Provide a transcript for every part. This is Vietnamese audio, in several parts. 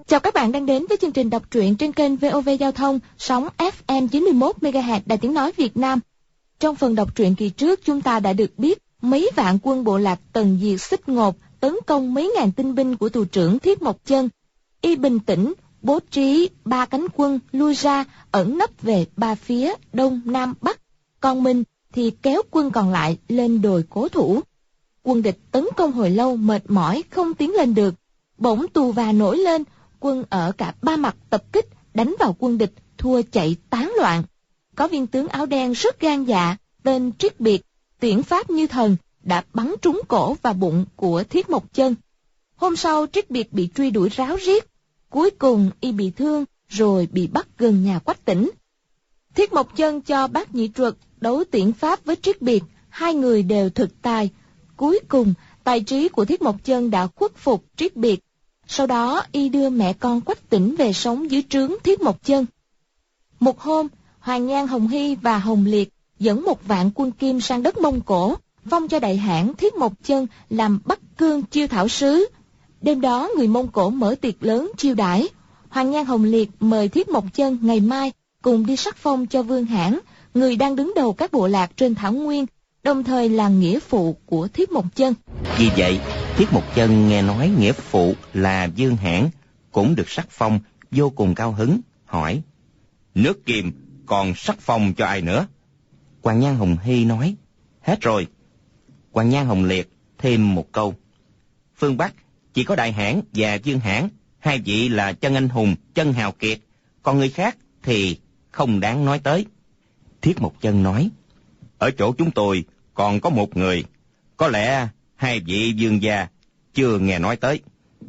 Chào các bạn đang đến với chương trình đọc truyện trên kênh VOV Giao thông, sóng FM 91 MHz Đài Tiếng nói Việt Nam. Trong phần đọc truyện kỳ trước, chúng ta đã được biết mấy vạn quân bộ lạc Tần Diệt Xích Ngột tấn công mấy ngàn tinh binh của tù trưởng Thiết Mộc Chân. Y bình tĩnh bố trí 3 cánh quân lui ra, ẩn nấp về 3 phía đông nam bắc, còn mình thì kéo quân còn lại lên đồi cố thủ. Quân địch tấn công hồi lâu mệt mỏi không tiến lên được, bỗng tù và nổi lên, quân ở cả ba mặt tập kích đánh vào quân địch, thua chạy tán loạn. Có viên tướng áo đen rất gan dạ, tên Triết Biệt, tuyển pháp như thần, đã bắn trúng cổ và bụng của Thiết Mộc Chân. Hôm sau Triết Biệt bị truy đuổi ráo riết, cuối cùng y bị thương rồi bị bắt gần nhà Quách Tỉnh. Thiết Mộc Chân cho Bác Nhị Truật đấu tuyển pháp với Triết Biệt, hai người đều thực tài. Cuối cùng tài trí của Thiết Mộc Chân đã khuất phục Triết Biệt. Sau đó y đưa mẹ con Quách Tỉnh về sống dưới trướng Thiết Mộc Chân. Một hôm, Hoàn Nhan Hồng Hy và Hồng Liệt dẫn 1 vạn quân Kim sang đất Mông Cổ, phong cho đại hãn Thiết Mộc Chân làm Bắc Cương chiêu thảo sứ. Đêm đó người Mông Cổ mở tiệc lớn chiêu đãi. Hoàn Nhan Hồng Liệt mời Thiết Mộc Chân ngày mai cùng đi sắc phong cho Vương Hãn, người đang đứng đầu các bộ lạc trên thảo nguyên, đồng thời là nghĩa phụ của Thiết Mộc Chân. Vì vậy, Thiết Mộc Chân nghe nói nghĩa phụ là Vương Hãn cũng được sắc phong, vô cùng cao hứng, hỏi: nước Kim còn sắc phong cho ai nữa? Hoàn Nhan Hồng Hy nói: hết rồi. Hoàn Nhan Hồng Liệt thêm một câu: phương Bắc chỉ có Đại Hãn và Vương Hãn, hai vị là chân anh hùng, chân hào kiệt, còn người khác thì không đáng nói tới. Thiết Mộc Chân nói: ở chỗ chúng tôi còn có một người, có lẽ hai vị vương gia chưa nghe nói tới.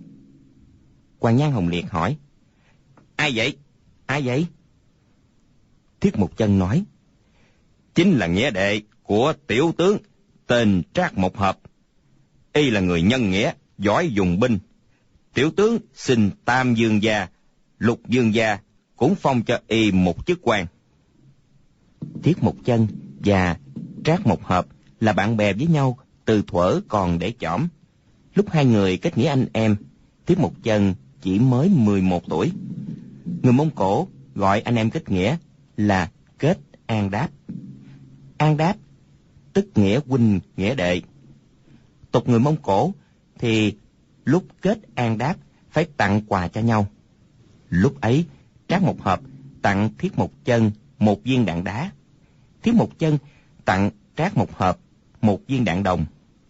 Hoàn Nhan Hồng Liệt hỏi: ai vậy? Ai vậy? Thiết Mộc Chân nói: chính là nghĩa đệ của tiểu tướng tên Trác Mộc Hợp. Y là người nhân nghĩa, giỏi dùng binh. Tiểu tướng xin Tam vương gia, Lục vương gia cũng phong cho y một chức quan. Thiết Mộc Chân và Trác Mộc Hợp là bạn bè với nhau từ thuở còn để chỏm. Lúc hai người kết nghĩa anh em, Thiết Mộc Chân chỉ mới 11 tuổi. Người Mông Cổ gọi anh em kết nghĩa là kết an đáp. An đáp tức nghĩa huynh nghĩa đệ. Tục người Mông Cổ thì lúc kết an đáp phải tặng quà cho nhau. Lúc ấy Trác Mộc Hợp tặng Thiết Mộc Chân 1 viên đạn đá, Thiết Mộc Chân tặng Trác Mộc Hợp 1 viên đạn đồng.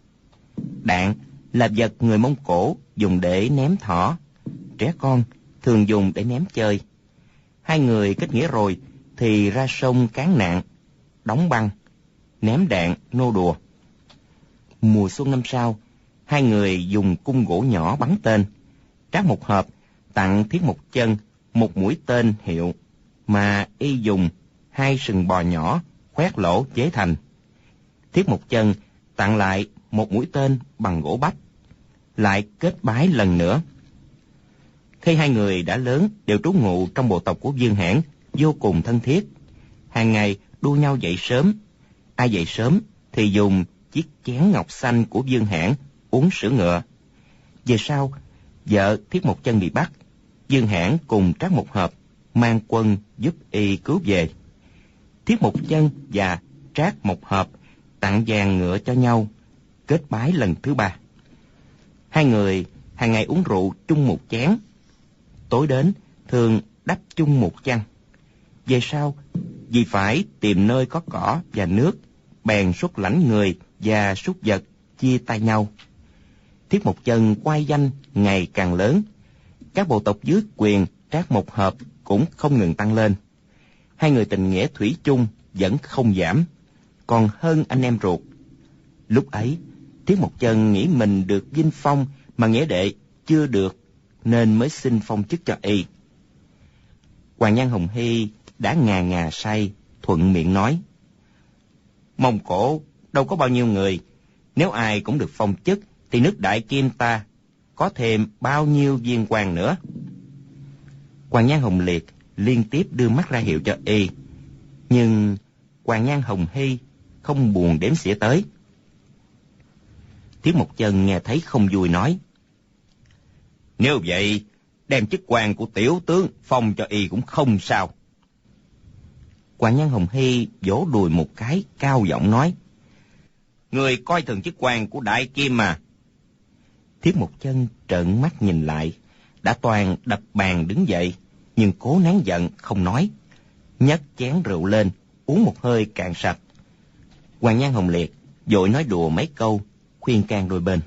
Đạn là vật người Mông Cổ dùng để ném thỏ, trẻ con thường dùng để ném chơi. Hai người kết nghĩa rồi thì ra sông cán nạn, đóng băng, ném đạn nô đùa. Mùa xuân năm sau, hai người dùng cung gỗ nhỏ bắn tên. Trác Mộc Hợp tặng Thiết Mộc Chân 1 mũi tên hiệu mà y dùng 2 sừng bò nhỏ khoét lỗ chế thành. Thiết Mộc Chân tặng lại 1 mũi tên bằng gỗ bách, lại kết bái lần nữa. Khi hai người đã lớn, đều trú ngụ trong bộ tộc của Vương Hãn, vô cùng thân thiết. Hàng ngày đua nhau dậy sớm. Ai dậy sớm thì dùng chiếc chén ngọc xanh của Vương Hãn uống sữa ngựa. Về sau, vợ Thiết Mộc Chân bị bắt, Vương Hãn cùng Trác Mộc Hợp mang quân giúp y cứu về. Thiết Mộc Chân và Trác Mộc Hợp tặng vàng ngựa cho nhau, kết bái lần thứ 3. Hai người hàng ngày uống rượu chung một chén, tối đến thường đắp chung một chăn. Về sau, vì phải tìm nơi có cỏ và nước, bèn xuất lãnh người và súc vật chia tay nhau. Thiết Mộc Chân quay danh ngày càng lớn, các bộ tộc dưới quyền Trác Mộc Hợp cũng không ngừng tăng lên. Hai người tình nghĩa thủy chung vẫn không giảm, còn hơn anh em ruột. Lúc ấy, Thiết Mộc Chân nghĩ mình được vinh phong mà nghĩa đệ chưa được, nên mới xin phong chức cho y. Hoàn Nhan Hồng Hy đã ngà ngà say, thuận miệng nói: Mông Cổ đâu có bao nhiêu người, nếu ai cũng được phong chức thì nước Đại Kim ta có thêm bao nhiêu viên quan nữa. Hoàn Nhan Hồng Liệt liên tiếp đưa mắt ra hiệu cho y, nhưng Hoàn Nhan Hồng Hy không buồn đếm xỉa tới. Thiết Mộc Chân nghe thấy không vui nói: Nếu vậy, đem chức quan của tiểu tướng phong cho y cũng không sao. Hoàng Nhan Hồng Hy vỗ đùi một cái, cao giọng nói: Người coi thường chức quan của đại kim mà. Thiết Một Chân trợn mắt nhìn lại, đã toàn đập bàn đứng dậy, nhưng cố nén giận không nói, nhấc chén rượu lên uống một hơi cạn sạch. Hoàng Nhan Hồng Liệt vội nói đùa mấy câu, khuyên can đôi bên.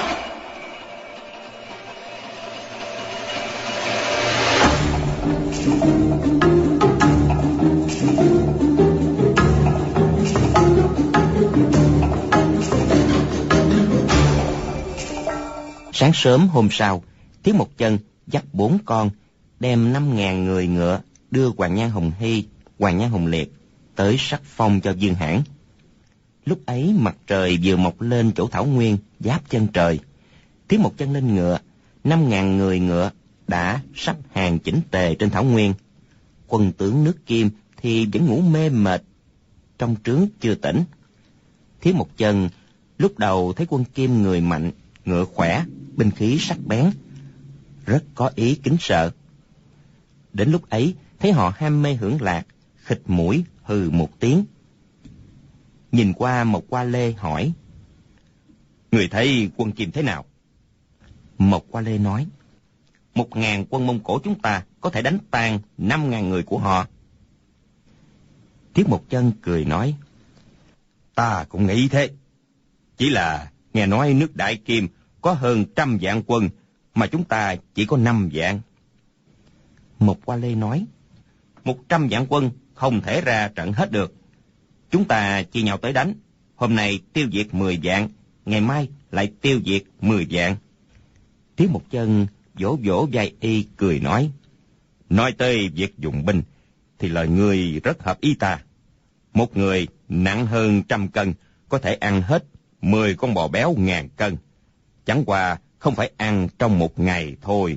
Sáng sớm hôm sau, Thiết Một Chân dắt 4 con, đem 5.000 người ngựa đưa Hoàng Nhan Hồng Hy, Hoàng Nhan Hồng Liệt tới sắc phong cho Dương Hãn. Lúc ấy mặt trời vừa mọc lên chỗ thảo nguyên giáp chân trời. Thiết Một Chân lên ngựa, 5.000 người ngựa đã sắp hàng chỉnh tề trên thảo nguyên. Quân tướng nước Kim thì vẫn ngủ mê mệt, trong trướng chưa tỉnh. Thiết Một Chân lúc đầu thấy quân Kim người mạnh, ngựa khỏe, binh khí sắc bén, rất có ý kính sợ. Đến lúc ấy thấy họ ham mê hưởng lạc, khịt mũi hừ một tiếng. Nhìn qua Mộc Qua Lê hỏi: Người thấy quân Kim thế nào? Mộc Qua Lê nói: 1.000 quân Mông Cổ chúng ta có thể đánh tan 5.000 người của họ. Thiết Một Chân cười nói: Ta cũng nghĩ thế. Chỉ là nghe nói nước Đại Kim có hơn 100 vạn quân, mà chúng ta chỉ có 5 vạn. Mộc Qua Lê nói: 100 vạn quân không thể ra trận hết được. Chúng ta chia nhau tới đánh. Hôm nay tiêu diệt 10 vạn, ngày mai lại tiêu diệt 10 vạn. Thiết Một Chân vỗ vỗ vai y cười nói: Nói tới việc dùng binh thì lời ngươi rất hợp ý ta. Một người nặng hơn 100 cân có thể ăn hết 10 con bò béo 1000 cân. Chẳng qua không phải ăn trong một ngày thôi.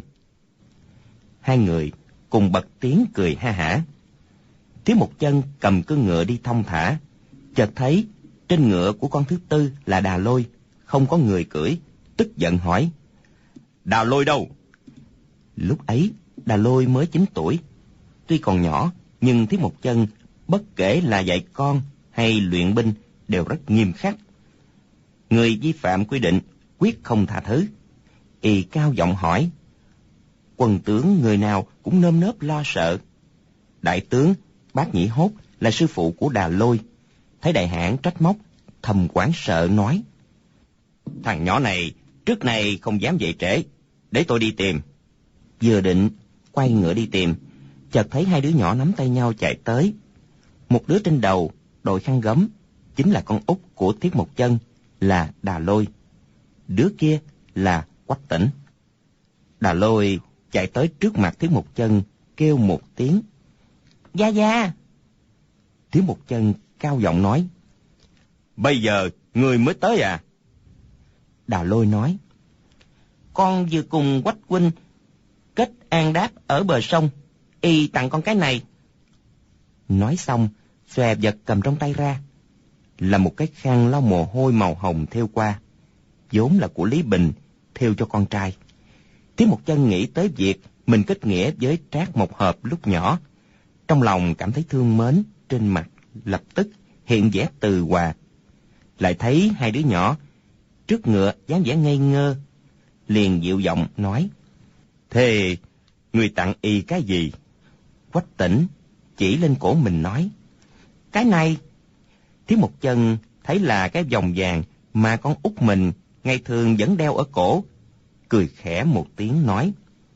Hai người cùng bật tiếng cười ha hả. Thiết Một Chân cầm cương ngựa đi thong thả, chợt thấy trên ngựa của con thứ tư là Đà Lôi, không có người cưỡi, tức giận hỏi: Đà Lôi đâu? Lúc ấy Đà Lôi mới 9 tuổi, tuy còn nhỏ nhưng Thiết Một Chân bất kể là dạy con hay luyện binh đều rất nghiêm khắc. Người vi phạm quy định quyết không tha thứ. Y cao giọng hỏi: Quân tướng người nào cũng nơm nớp lo sợ. Đại tướng Bát Nhĩ Hốt là sư phụ của Đà Lôi, thấy đại hãn trách móc, thầm hoảng sợ nói: Thằng nhỏ này trước này không dám dậy trễ, để tôi đi tìm. Vừa định quay ngựa đi tìm, chợt thấy hai đứa nhỏ nắm tay nhau chạy tới. Một đứa trên đầu đội khăn gấm chính là con út của Thiết Một Chân, là Đà Lôi. Đứa kia là Quách Tĩnh. Đà Lôi chạy tới trước mặt Thiết Một Chân, kêu một tiếng: Gia gia. Thiết Một Chân cao giọng nói: Bây giờ người mới tới à? Đà Lôi nói: Con vừa cùng Quách huynh kết an đáp ở bờ sông, y tặng con cái này. Nói xong xòe vật cầm trong tay ra, là một cái khăn lau mồ hôi màu hồng thêu qua, vốn là của Lý Bình thêu cho con trai. Thiết Một Chân nghĩ tới việc mình kết nghĩa với Trác Mộc Hợp lúc nhỏ, trong lòng cảm thấy thương mến, trên mặt lập tức hiện vẻ từ hòa. Lại thấy hai đứa nhỏ trước ngựa dáng vẻ ngây ngơ, liền dịu giọng nói: Thế người tặng y cái gì? Quách Tĩnh chỉ lên cổ mình nói: Cái này. Thiết Một Chân thấy là cái vòng vàng mà con út mình ngày thường vẫn đeo ở cổ, cười khẽ một tiếng nói: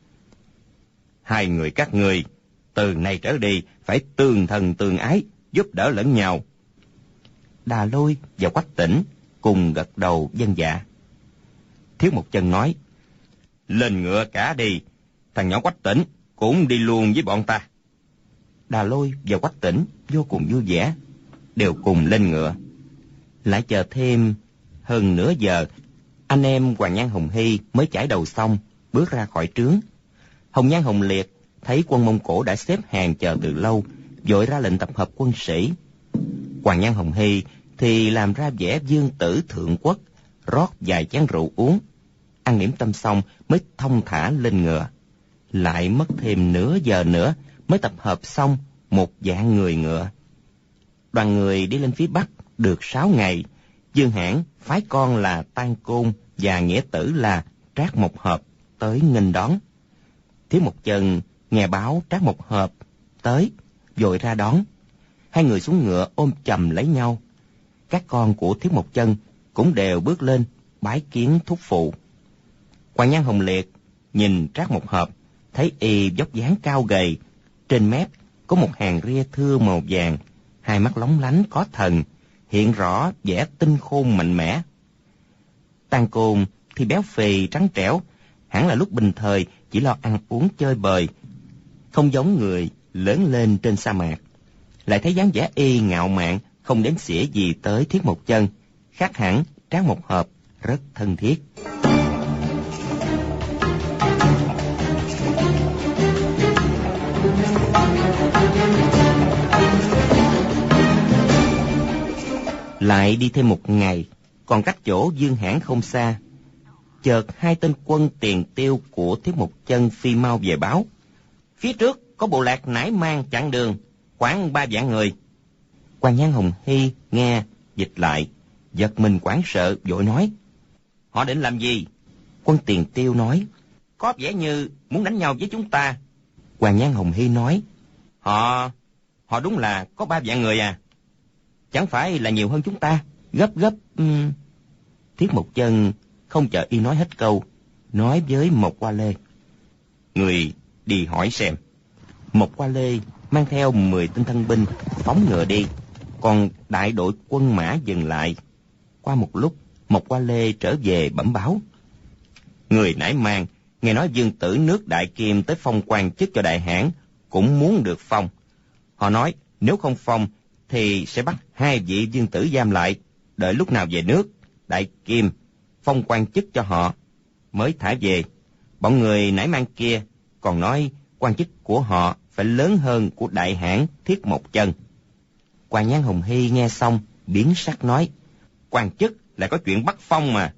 Hai người các ngươi từ nay trở đi phải tương thân tương ái, giúp đỡ lẫn nhau. Đà Lôi và Quách Tĩnh cùng gật đầu vâng dạ. Thiết Một Chân nói: Lên ngựa cả đi, thằng nhỏ Quách Tĩnh cũng đi luôn với bọn ta. Đà Lôi và Quách Tĩnh vô cùng vui vẻ, đều cùng lên ngựa. Lại chờ thêm hơn nửa giờ, anh em Hoàng Nhan Hồng Hy mới chải đầu xong, bước ra khỏi trướng. Hồng Nhan Hồng Liệt thấy quân Mông Cổ đã xếp hàng chờ từ lâu, vội ra lệnh tập hợp quân sĩ. Hoàng Nhan Hồng Hy thì làm ra vẻ vương tử thượng quốc, rót vài chén rượu uống, ăn điểm tâm xong mới thong thả lên ngựa. Lại mất thêm nửa giờ nữa mới tập hợp xong một vạn người ngựa. Đoàn người đi lên phía bắc được 6 ngày. Dương Hãn phái con là Tan Côn và nghĩa tử là Trác Mộc Hợp tới nghênh đón. Thiếu Một Chân nghe báo Trác Mộc Hợp tới, vội ra đón. Hai người xuống ngựa ôm chầm lấy nhau. Các con của Thiếu Một Chân cũng đều bước lên bái kiến thúc phụ. Hoàng Nhan Hồng Liệt nhìn Trác Mộc Hợp, thấy y vóc dáng cao gầy, trên mép có một hàng ria thưa màu vàng, hai mắt lóng lánh có thần, hiện rõ vẻ tinh khôn mạnh mẽ. Tan Côn thì béo phì trắng trẻo, hẳn là lúc bình thời chỉ lo ăn uống chơi bời, không giống người lớn lên trên sa mạc. Lại thấy dáng vẻ y ngạo mạn, không đếm xỉa gì tới Thiết Một Chân, khác hẳn Trác Mộc Hợp rất thân thiết. Lại đi thêm một ngày, còn cách chỗ Dương Hãn không xa. Chợt hai tên quân Tiền Tiêu của Thiết Một Chân phi mau về báo. Phía trước có bộ lạc nải mang chặn đường, khoảng 3 vạn người. Hoàng Nhan Hồng Hy nghe, dịch lại, giật mình hoảng sợ, vội nói. Họ định làm gì? Quân Tiền Tiêu nói. Có vẻ như muốn đánh nhau với chúng ta. Hoàng Nhan Hồng Hy nói. Họ đúng là có 3 vạn người à? Chẳng phải là nhiều hơn chúng ta? Gấp. Thiết Một Chân không chờ y nói hết câu, nói với Mộc Qua Lê. Người đi hỏi xem. Mộc Qua Lê mang theo 10 tên thân binh phóng ngựa đi, còn đại đội quân mã dừng lại. Qua một lúc, Mộc Qua Lê trở về bẩm báo. Người nải mang nghe nói vương tử nước Đại Kim tới phong quan chức cho Đại Hãn, cũng muốn được phong. Họ nói nếu không phong thì sẽ bắt 2 vị vương tử giam lại, đợi lúc nào về nước Đại Kim phong quan chức cho họ mới thả về. Bọn người nải mang kia còn nói quan chức của họ phải lớn hơn của Đại Hãn Thiết Một Chân. Hoàng Nhan Hồng Hy nghe xong biến sắc nói. Quan chức lại có chuyện bắt phong mà.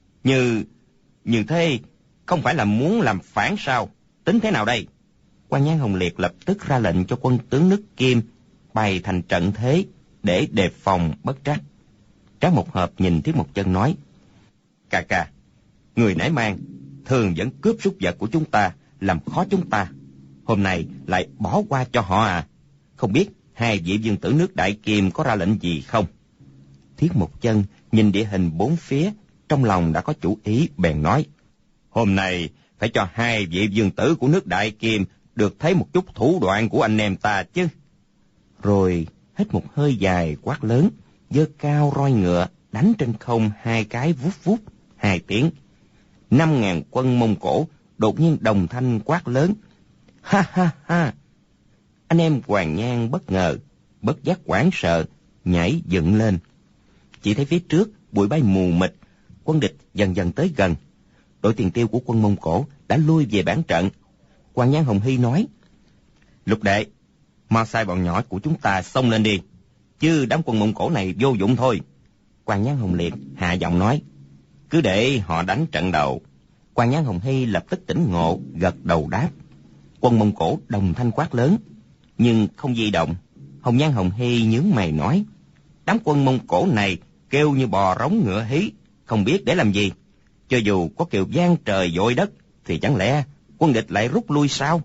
Như thế không phải là muốn làm phản sao? Tính thế nào đây? Hoàng Nhan Hồng Liệt lập tức ra lệnh cho quân tướng nước Kim bày thành trận thế để đề phòng bất trắc. Trác Mộc Hợp nhìn Thiết Một Chân nói. Ca, người nải mang thường vẫn cướp súc vật của chúng ta, làm khó chúng ta. Hôm nay lại bỏ qua cho họ à? Không biết 2 vị vương tử nước Đại Kim có ra lệnh gì không? Thiết Một Chân nhìn địa hình bốn phía, trong lòng đã có chủ ý, bèn nói. Hôm nay phải cho 2 vị vương tử của nước Đại Kim được thấy một chút thủ đoạn của anh em ta chứ. Rồi hít một hơi dài quát lớn, giơ cao roi ngựa đánh trên không 2 cái vút vút 2 tiếng. 5.000 quân Mông Cổ đột nhiên đồng thanh quát lớn. Ha ha ha! Anh em Hoàng Nhan bất ngờ, bất giác hoảng sợ, nhảy dựng lên. Chỉ thấy phía trước bụi bay mù mịt, quân địch dần dần tới gần. Đội Tiền Tiêu của quân Mông Cổ đã lui về bản trận. Hoàng Nhan Hồng Hy nói. Lục đệ, mau sai bọn nhỏ của chúng ta xông lên đi, chứ đám quân Mông Cổ này vô dụng thôi. Hoàng Nhan Hồng Liệt hạ giọng nói. Cứ để họ đánh trận đầu. Hoàng Nhan Hồng Hy lập tức tỉnh ngộ, gật đầu đáp. Quân Mông Cổ đồng thanh quát lớn, nhưng không di động. Hồng Nhan Hồng Hy nhướng mày nói. Đám quân Mông Cổ này kêu như bò rống ngựa hí, không biết để làm gì. Cho dù có kêu vang trời dội đất, thì chẳng lẽ quân địch lại rút lui sao?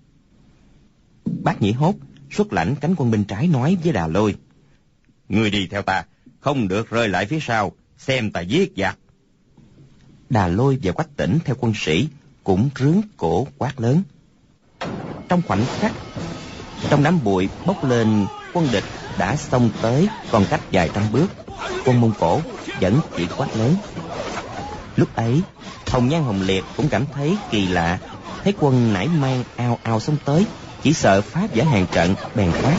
Bác Nhĩ Hốt xuất lãnh cánh quân bên trái nói với Đà Lôi. Người đi theo ta, không được rơi lại phía sau, xem ta giết giặc. Đà Lôi và Quách Tĩnh theo quân sĩ cũng rướn cổ quát lớn. Trong khoảnh khắc, trong đám bụi bốc lên, quân địch đã xông tới, còn cách vài trăm bước. Quân Mông Cổ vẫn chỉ quát lớn. Lúc ấy, Hồng Nhan Hồng Liệt cũng cảm thấy kỳ lạ, thấy quân nải mang ào ào xông tới, chỉ sợ phá vỡ hàng trận, bèn quát.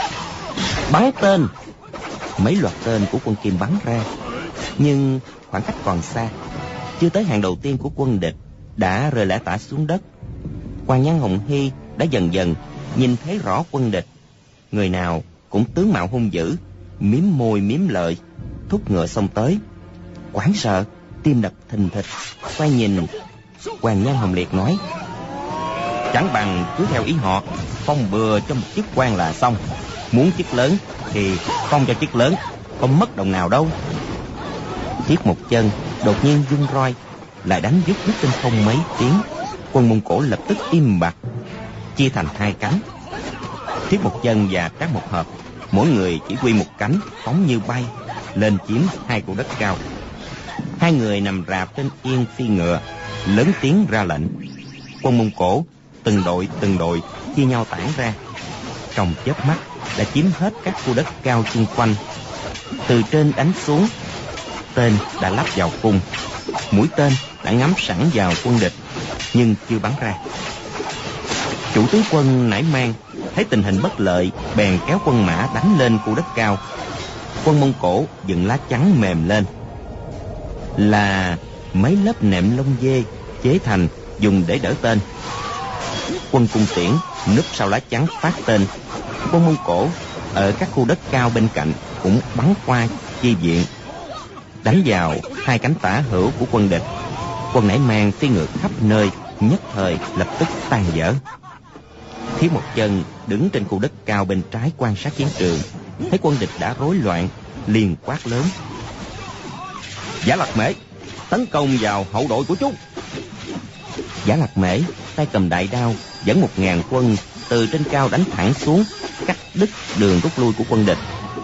Bắn tên! Mấy loạt tên của quân Kim bắn ra, nhưng khoảng cách còn xa, chưa tới hàng đầu tiên của quân địch đã rơi lả tả xuống đất. Hoàng Nhan Hồng Hy đã dần dần nhìn thấy rõ quân địch, người nào cũng tướng mạo hung dữ, miếm môi miếm lợi, thúc ngựa xông tới. Hoảng sợ, tim đập thình thịch, quay nhìn. Hoàng Nhan Hồng Liệt nói. Chẳng bằng cứ theo ý họ, phong bừa cho một chức quan là xong. Muốn chức lớn thì phong cho chức lớn, không mất đồng nào đâu. Thiết Một Chân đột nhiên vung roi, lại đánh dứt trên không mấy tiếng. Quân Mông Cổ lập tức im bặt, chia thành hai cánh. Thiết Một Chân và Trác Mộc Hợp mỗi người chỉ huy một cánh, phóng như bay lên chiếm hai khu đất cao. Hai người nằm rạp trên yên phi ngựa, lớn tiếng ra lệnh. Quân Mông Cổ từng đội chia nhau tản ra, trong chớp mắt đã chiếm hết các khu đất cao xung quanh. Từ trên đánh xuống, tên đã lắp vào cung, mũi tên đã ngắm sẵn vào quân địch nhưng chưa bắn ra. Chủ tướng quân Nải Mang thấy tình hình bất lợi, bèn kéo quân mã đánh lên khu đất cao. Quân Mông Cổ dựng lá chắn mềm lên, là mấy lớp nệm lông dê chế thành, dùng để đỡ tên. Quân Cung Tiễn núp sau lá chắn phát tên. Quân Mông Cổ ở các khu đất cao bên cạnh cũng bắn qua chi viện, đánh vào hai cánh tả hữu của quân địch. Quân Nải Mang phi ngựa khắp nơi, nhất thời lập tức tan vỡ. Thiết Một Chân đứng trên khu đất cao bên trái quan sát chiến trường, thấy quân địch đã rối loạn, liền quát lớn: Giả Lạc Mễ, tấn công vào hậu đội của chúng. Giả Lạc Mễ tay cầm đại đao dẫn 1000 quân từ trên cao đánh thẳng xuống, cắt đứt đường rút lui của quân địch.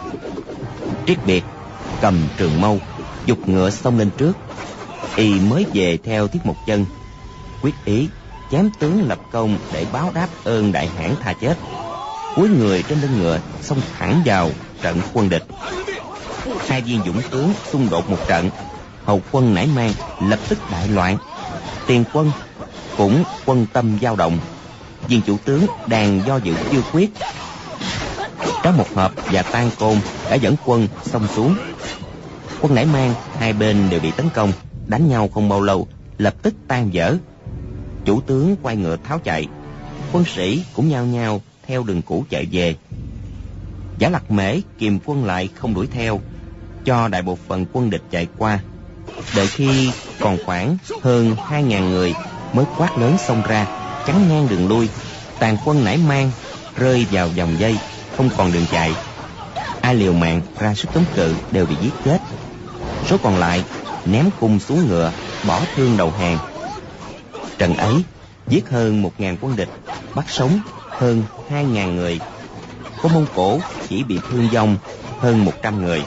Triết Biệt cầm trường mâu giục ngựa xông lên trước. Y mới về theo Thiết Một Chân, quyết ý chém tướng lập công để báo đáp ơn đại hãn tha chết. Cúi người trên lưng ngựa xông thẳng vào trận quân địch. Hai viên dũng tướng xung đột một trận, hậu quân Nải Mang lập tức đại loạn. Tiền quân cũng quân tâm dao động. Viên chủ tướng đang do dự chưa quyết. Trác Mộc Hợp và Tan Côn đã dẫn quân xông xuống. Quân Nải Mang hai bên đều bị tấn công, đánh nhau không bao lâu lập tức tan vỡ. Chủ tướng quay ngựa tháo chạy, quân sĩ cũng nhao nhao theo đường cũ chạy về. Giả Lạc Mễ kìm quân lại không đuổi theo, cho đại bộ phận quân địch chạy qua. Đợi khi còn khoảng hơn 2000 người mới quát lớn xông ra, chắn ngang đường lui. Tàn quân Nải Mang rơi vào vòng dây, không còn đường chạy. Ai liều mạng ra sức chống cự đều bị giết chết. Số còn lại ném cung xuống ngựa, bỏ thương đầu hàng. Trận ấy giết hơn 1000 quân địch, bắt sống hơn 2000 người. Quân Mông Cổ chỉ bị thương vong hơn 100 người.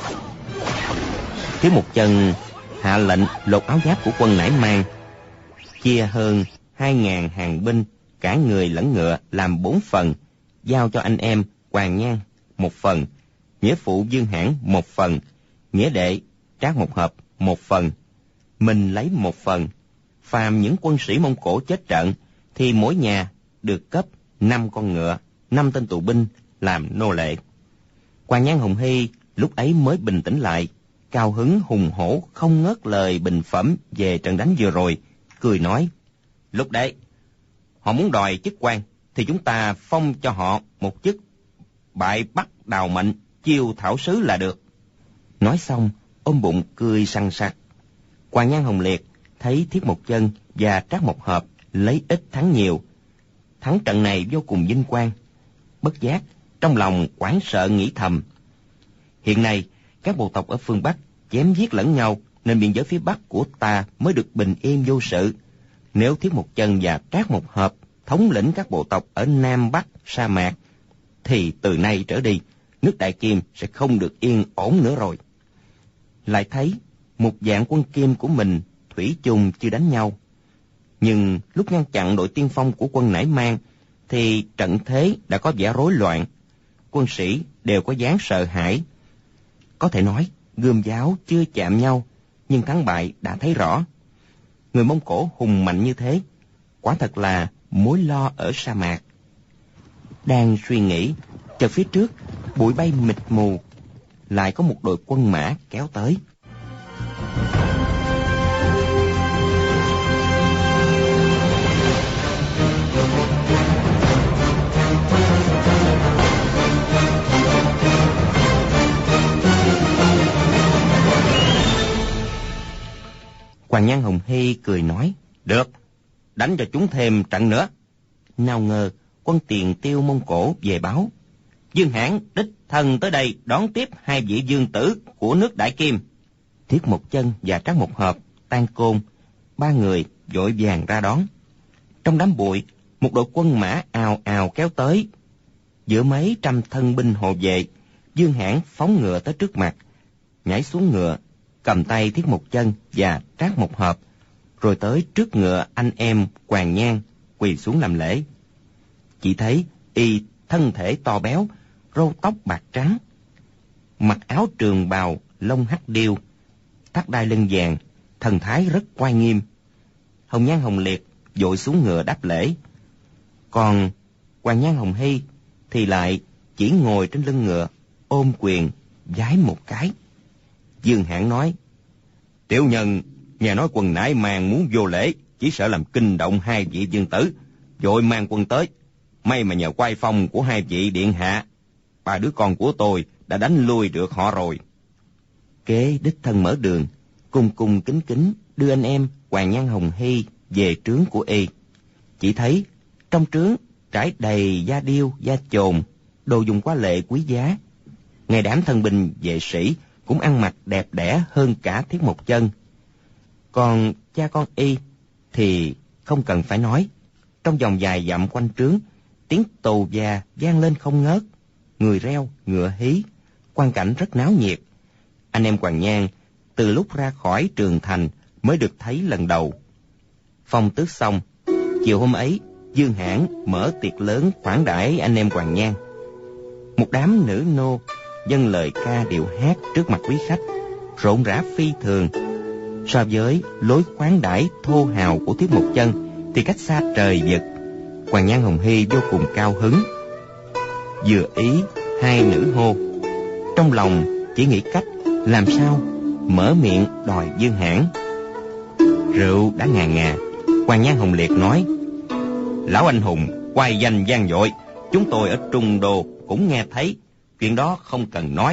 Thiết Một Chân hạ lệnh lột áo giáp của quân Nải Mang, chia hơn 2000 hàng binh cả người lẫn ngựa làm 4 phần, giao cho anh em Hoàn Nhan 1 phần, nghĩa phụ Dương Hãn 1 phần, nghĩa đệ Trác Mộc Hợp 1 phần, mình lấy 1 phần. Phàm những quân sĩ Mông Cổ chết trận thì mỗi nhà được cấp 5 con ngựa, 5 tên tù binh làm nô lệ. Hoàn Nhan Hồng Hy lúc ấy mới bình tĩnh lại, cao hứng hùng hổ không ngớt lời bình phẩm về trận đánh vừa rồi, cười nói: Lúc đấy họ muốn đòi chức quan thì chúng ta phong cho họ một chức bại Bắc Đào Mệnh chiêu thảo sứ là được. Nói xong ôm bụng cười sằng sặc. Hoàn Nhan Hồng Liệt thấy Thiết Một Chân và Trác Mộc Hợp lấy ít thắng nhiều, thắng trận này vô cùng vinh quang. Bất giác trong lòng hoảng sợ nghĩ thầm: hiện nay các bộ tộc ở phương Bắc chém giết lẫn nhau, nên biên giới phía Bắc của ta mới được bình yên vô sự. Nếu Thiết Một Chân và Trác Mộc Hợp thống lĩnh các bộ tộc ở Nam Bắc sa mạc, thì từ nay trở đi nước Đại Kim sẽ không được yên ổn nữa rồi. Lại thấy một vạn quân Kim của mình thủy chung chưa đánh nhau, nhưng lúc ngăn chặn đội tiên phong của quân Nải Mang thì trận thế đã có vẻ rối loạn. Quân sĩ đều có dáng sợ hãi. Có thể nói gươm giáo chưa chạm nhau, nhưng thắng bại đã thấy rõ. Người Mông Cổ hùng mạnh như thế, quả thật là mối lo ở sa mạc. Đang suy nghĩ, chợt phía trước bụi bay mịt mù, lại có một đội quân mã kéo tới. Hoàn Nhan Hồng Hy cười nói: Được, đánh cho chúng thêm trận nữa. Nào ngờ quân Tiền Tiêu Mông Cổ về báo: Dương Hãn đích thân tới đây đón tiếp hai vị vương tử của nước Đại Kim. Thiết Một Chân và Trác Một Hợp, Tan Côn, ba người vội vàng ra đón. Trong đám bụi, một đội quân mã ào ào kéo tới. Giữa mấy trăm thân binh hộ vệ, Dương Hãn phóng ngựa tới trước mặt, nhảy xuống ngựa, cầm tay Thiết Một Chân và Trác Một Hợp, rồi tới trước ngựa anh em Hoàn Nhan, quỳ xuống làm lễ. Chỉ thấy y thân thể to béo, râu tóc bạc trắng, mặc áo trường bào lông hắc điêu, thắt đai lưng vàng, thần thái rất oai nghiêm. Hồng Nhan Hồng Liệt vội xuống ngựa đáp lễ, còn Hoàn Nhan Hồng Hy thì lại chỉ ngồi trên lưng ngựa, ôm quyền vái một cái. Dương Hãn nói: Tiểu nhân nghe nói quân Nải Màng muốn vô lễ, chỉ sợ làm kinh động hai vị vương tử, vội mang quân tới. May mà nhờ oai phong của hai vị điện hạ, ba đứa con của tôi đã đánh lui được họ rồi. Kế đích thân mở đường, cung cung kính kính đưa anh em Hoàn Nhan Hồng Hy về trướng của y. Chỉ thấy trong trướng trải đầy da điêu, da chồn, đồ dùng quá lệ quý giá. Ngay đám thân binh vệ sĩ cũng ăn mặc đẹp đẽ hơn cả Thiết Một Chân. Còn cha con y thì không cần phải nói. Trong vòng vài dặm quanh trướng, tiếng tù và vang lên không ngớt, người reo, ngựa hí, quang cảnh rất náo nhiệt. Anh em Hoàn Nhan từ lúc ra khỏi Trường Thành mới được thấy lần đầu. Phong tước xong, chiều hôm ấy, Dương Hãn mở tiệc lớn khoản đãi anh em Hoàn Nhan. Một đám nữ nô dâng lời ca điệu hát trước mặt quý khách, rộn rã phi thường. So với lối khoản đãi thô hào của Thiết Một Chân thì cách xa trời vực. Hoàn Nhan Hồng Hy vô cùng cao hứng, vừa ý hai nữ hô, trong lòng chỉ nghĩ cách làm sao mở miệng đòi Dương Hãn. Rượu đã ngà ngà, Hoàn Nhan Hồng Liệt nói: Lão anh hùng oai danh vang dội, chúng tôi ở Trung Đô cũng nghe thấy, chuyện đó không cần nói.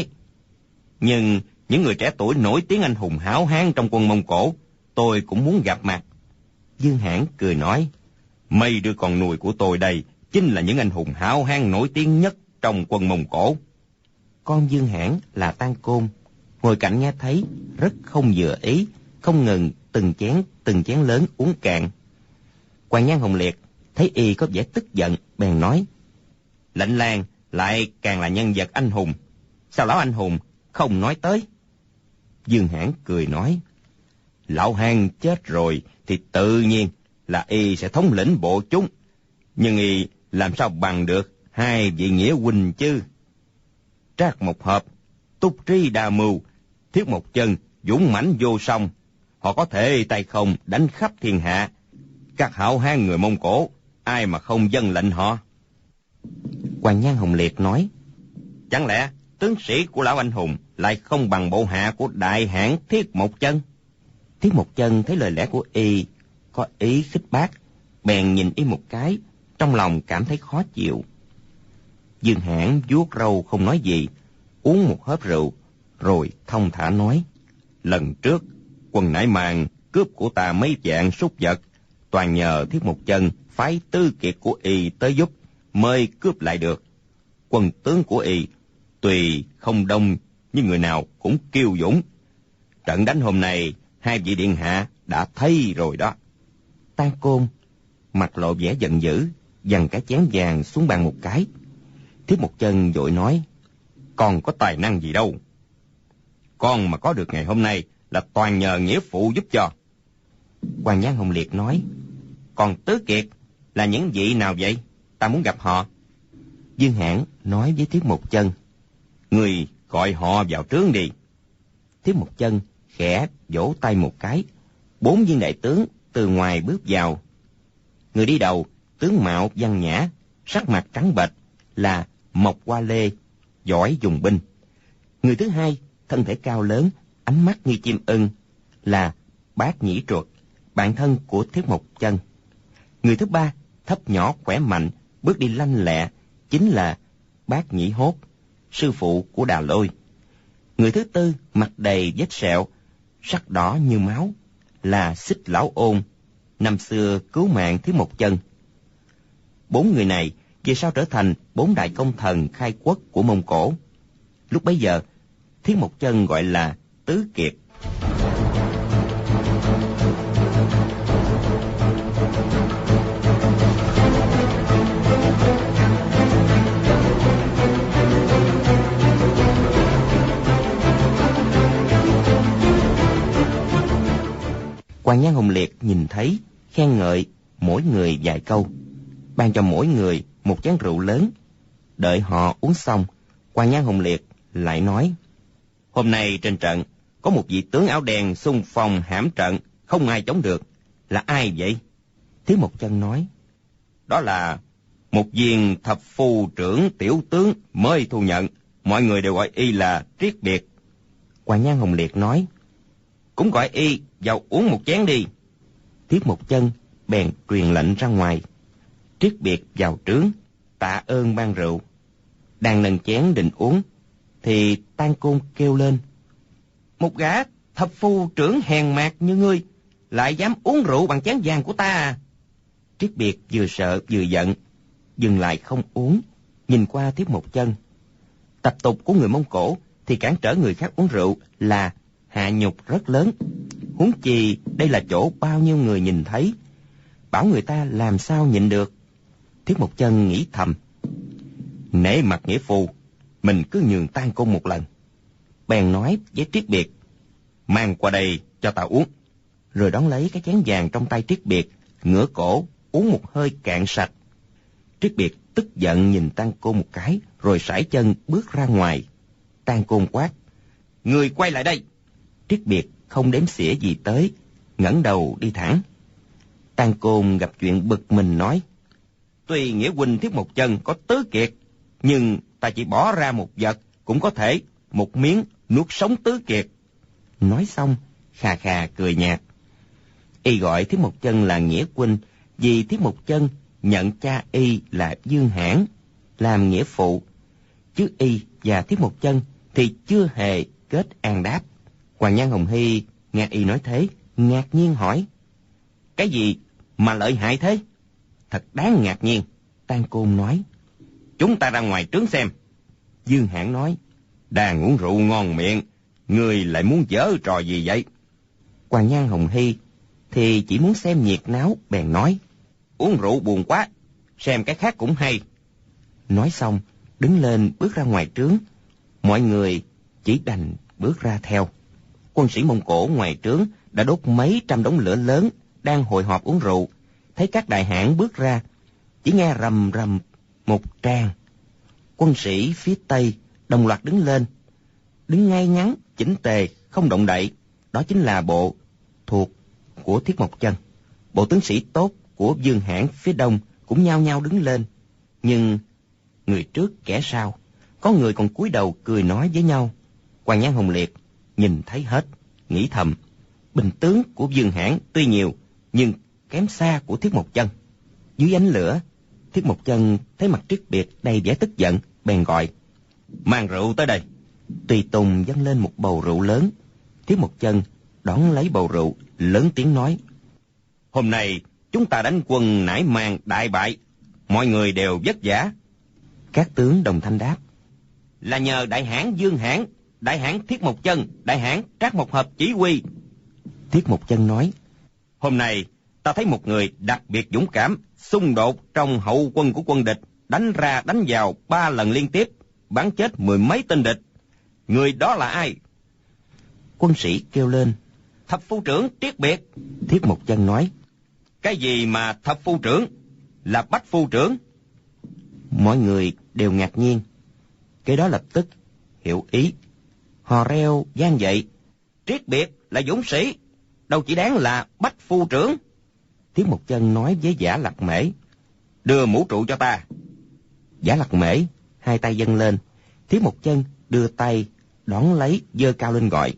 Nhưng những người trẻ tuổi nổi tiếng anh hùng hảo hán trong quân Mông Cổ, tôi cũng muốn gặp mặt. Dương Hãn cười nói: Mấy đứa con nuôi của tôi đây chính là những anh hùng hảo hán nổi tiếng nhất trong quân Mông Cổ. Con Dương Hãn là Tan Côn, ngồi cạnh nghe thấy rất không vừa ý, không ngừng từng chén lớn uống cạn. Hoàn Nhan Hồng Liệt thấy y có vẻ tức giận, bèn nói: Lệnh Lang lại càng là nhân vật anh hùng, sao lão anh hùng không nói tới? Dương Hãn cười nói: Lão Hán chết rồi thì tự nhiên là y sẽ thống lĩnh bộ chúng, nhưng y làm sao bằng được hai vị nghĩa huynh chứ? Trác Một Hợp túc trí đa mưu, Thiết Một Chân dũng mãnh vô song, họ có thể tay không đánh khắp thiên hạ. Các hảo hán người Mông Cổ, ai mà không vâng lệnh họ? Hoàn Nhan Hồng Liệt nói: Chẳng lẽ tướng sĩ của lão anh hùng lại không bằng bộ hạ của đại hãn Thiết Một Chân? Thiết Một Chân thấy lời lẽ của y có ý khích bác, bèn nhìn y một cái, trong lòng cảm thấy khó chịu. Dương Hãn vuốt râu không nói gì, uống một hớp rượu, rồi thông thả nói: Lần trước quân Nải Màng cướp của ta mấy vạn súc vật, toàn nhờ Thiết Một Chân phái tư kiệt của y tới giúp mới cướp lại được. Quân tướng của y tuy không đông nhưng người nào cũng kiêu dũng. Trận đánh hôm nay hai vị điện hạ đã thấy rồi đó. Tan Côn mặt lộ vẻ giận dữ, giằng cái chén vàng xuống bàn một cái. Thiết Một Chân vội nói: Con có tài năng gì đâu, con mà có được ngày hôm nay là toàn nhờ nghĩa phụ giúp cho. Hoàn Nhan Hồng Liệt nói: Còn tứ kiệt là những vị nào vậy? Ta muốn gặp họ. Dương Hãn nói với Thiết Một Chân: Người gọi họ vào trướng đi. Thiết Một Chân khẽ vỗ tay một cái, 4 viên đại tướng từ ngoài bước vào. Người đi đầu tướng mạo văn nhã, sắc mặt trắng bệch, là Mộc Hoa Lê, giỏi dùng binh. Người thứ hai thân thể cao lớn, ánh mắt như chim ưng, là Bát Nhĩ Truật, bạn thân của Thiết Một Chân. Người thứ ba thấp nhỏ khỏe mạnh, bước đi lanh lẹ, chính là Bát Nhĩ Hốt, sư phụ của Đà Lôi. Người thứ tư mặt đầy vết sẹo, sắc đỏ như máu, là Xích Lão Ôn, năm xưa cứu mạng Thiết Một Chân. 4 người này về sau trở thành 4 đại công thần khai quốc của Mông Cổ. Lúc bấy giờ, Thiết Mộc Chân gọi là Tứ Kiệt. Hoàng Nhan Hồng Liệt nhìn thấy, khen ngợi mỗi người vài câu, ban cho mỗi người một chén rượu lớn. Đợi họ uống xong, Hoàng Nhan Hồng Liệt lại nói: hôm nay trên trận có một vị tướng áo đen xung phong hãm trận, không ai chống được. Là ai vậy? Thiết Mộc Chân nói: đó là một viên thập phu trưởng tiểu tướng mới thu nhận, mọi người đều gọi y là Triết Biệt. Hoàng Nhan Hồng Liệt nói: cũng gọi y vào uống một chén đi. Thiết Mộc Chân bèn truyền lệnh ra ngoài. Triết Biệt vào trướng, tạ ơn ban rượu. Đang nâng chén định uống, thì Tang Côn kêu lên: một gã thập phu trưởng hèn mạt như ngươi, lại dám uống rượu bằng chén vàng của ta à? Triết Biệt vừa sợ vừa giận, dừng lại không uống, nhìn qua Thiết Mộc Chân. Tập tục của người Mông Cổ thì cản trở người khác uống rượu là hạ nhục rất lớn, huống chi đây là chỗ bao nhiêu người nhìn thấy, bảo người ta làm sao nhịn được. Thiết Mộc Chân nghĩ thầm: nể mặt nghĩa phu, mình cứ nhường Tang Côn một lần. Bèn nói với Triết Biệt: mang qua đây cho ta uống. Rồi đón lấy cái chén vàng trong tay Triết Biệt, ngửa cổ uống một hơi cạn sạch. Triết Biệt tức giận nhìn Tang Côn một cái, rồi sải chân bước ra ngoài. Tang Côn quát: người quay lại đây. Triết Biệt không đếm xỉa gì tới, ngẩng đầu đi thẳng. Tang Côn gặp chuyện bực mình nói: tuy nghĩa huynh Thiết Mộc Chân có tứ kiệt, nhưng ta chỉ bỏ ra một vật cũng có thể một miếng nuốt sống tứ kiệt. Nói xong khà khà cười nhạt. Y gọi Thiết Mộc Chân là nghĩa huynh vì Thiết Mộc Chân nhận cha y là Dương Hãn làm nghĩa phụ, chứ y và Thiết Mộc Chân thì chưa hề kết an đáp. Hoàng Nhan Hồng Hy nghe y nói thế, ngạc nhiên hỏi: cái gì mà lợi hại thế? Thật đáng ngạc nhiên. Tang Côn nói: chúng ta ra ngoài trướng xem. Dương Hãn nói: đang uống rượu ngon miệng, người lại muốn giở trò gì vậy? Hoàng Nhan Hồng Hy thì chỉ muốn xem nhiệt náo, bèn nói: uống rượu buồn quá, xem cái khác cũng hay. Nói xong đứng lên bước ra ngoài trướng. Mọi người chỉ đành bước ra theo. Quân sĩ Mông Cổ ngoài trướng đã đốt mấy trăm đống lửa lớn, đang hội họp uống rượu. Thấy các đại hãn bước ra, chỉ nghe rầm rầm một tràng. Quân sĩ phía tây đồng loạt đứng lên, đứng ngay ngắn chỉnh tề, không động đậy. Đó chính là bộ thuộc của Thiết Mộc Chân. Bộ tướng sĩ tốt của Dương Hãn phía đông cũng nhao nhao đứng lên, nhưng người trước kẻ sau, có người còn cúi đầu cười nói với nhau. Hoàng Nhan Hồng Liệt nhìn thấy hết, nghĩ thầm: binh tướng của Dương Hãn tuy nhiều, nhưng kém xa của Thiết Mộc Chân. Dưới ánh lửa, Thiết Mộc Chân thấy mặt Triết Biệt đầy vẻ tức giận, bèn gọi: mang rượu tới đây. Tùy tùng dâng lên một bầu rượu lớn. Thiết Mộc Chân đón lấy bầu rượu, lớn tiếng nói: hôm nay chúng ta đánh quân nải mang đại bại, mọi người đều vất vả. Các tướng đồng thanh đáp: là nhờ đại hãn Dương Hãn, đại hãn Thiết Mộc Chân, đại hãn Trác Mộc Hợp chỉ huy. Thiết Mộc Chân nói: hôm nay ta thấy một người đặc biệt dũng cảm, xung đột trong hậu quân của quân địch, đánh ra đánh vào 3 lần liên tiếp, bắn chết 10 mấy tên địch. Người đó là ai? Quân sĩ kêu lên: thập phu trưởng Triết Biệt. Thiết Mộc Chân nói: cái gì mà thập phu trưởng? Là bách phu trưởng. Mọi người đều ngạc nhiên. Cái đó lập tức hiểu ý, hò reo vang dậy: Triết Biệt là dũng sĩ, đâu chỉ đáng là bách phu trưởng. Thiết Mộc Chân nói với Giả Lạc Mễ: đưa mũ trụ cho ta. Giả Lạc Mễ hai tay dâng lên. Thiết Mộc Chân đưa tay đón lấy, giơ cao lên gọi: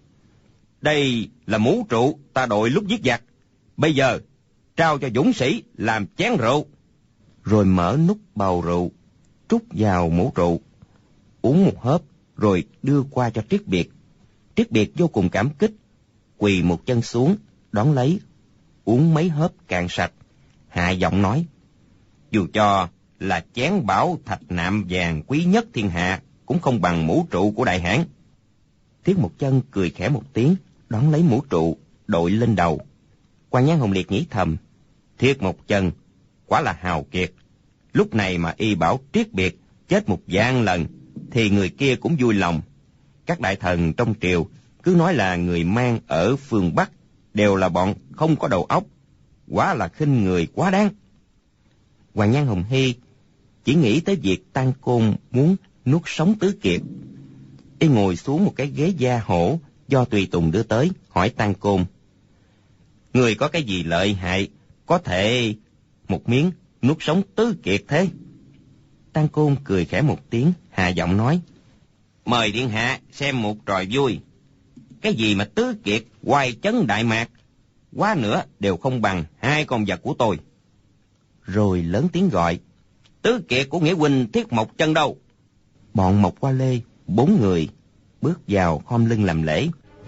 đây là mũ trụ ta đội lúc giết giặc, bây giờ trao cho dũng sĩ làm chén rượu. Rồi mở nút bầu rượu, trút vào mũ trụ, uống một hớp, rồi đưa qua cho Triết Biệt. Triết Biệt vô cùng cảm kích, quỳ một chân xuống, đón lấy, uống mấy hớp cạn sạch, hạ giọng nói: dù cho là chén bảo thạch nạm vàng quý nhất thiên hạ, cũng không bằng mũ trụ của Đại Hãn. Thiết Mộc Chân cười khẽ một tiếng, đón lấy mũ trụ, đội lên đầu. Hoàng Nhan Hồng Liệt nghĩ thầm, Thiết Mộc Chân quả là hào kiệt. Lúc này mà y bảo Triết Biệt chết 1,000,000 lần, thì người kia cũng vui lòng. Các đại thần trong triều cứ nói là người Mang ở phương Bắc đều là bọn không có đầu óc, quả là khinh người quá đáng. Hoàng Nhan Hồng Hy chỉ nghĩ tới việc Tăng Côn muốn nuốt sống Tứ Kiệt. Y ngồi xuống một cái ghế da hổ do tùy tùng đưa tới, hỏi Tăng Côn, người có cái gì lợi hại, có thể một miếng nuốt sống Tứ Kiệt thế? Tăng Côn cười khẽ một tiếng, hạ giọng nói, mời điện hạ xem một trò vui. Cái gì mà Tứ Kiệt oai chấn Đại Mạc, quá nữa đều không bằng 2 con vật của tôi. Rồi lớn tiếng gọi, Tứ Kiệt của nghĩa huynh Thiết Mộc Chân đâu? Bọn Mộc Qua Lê 4 người bước vào khom lưng làm lễ.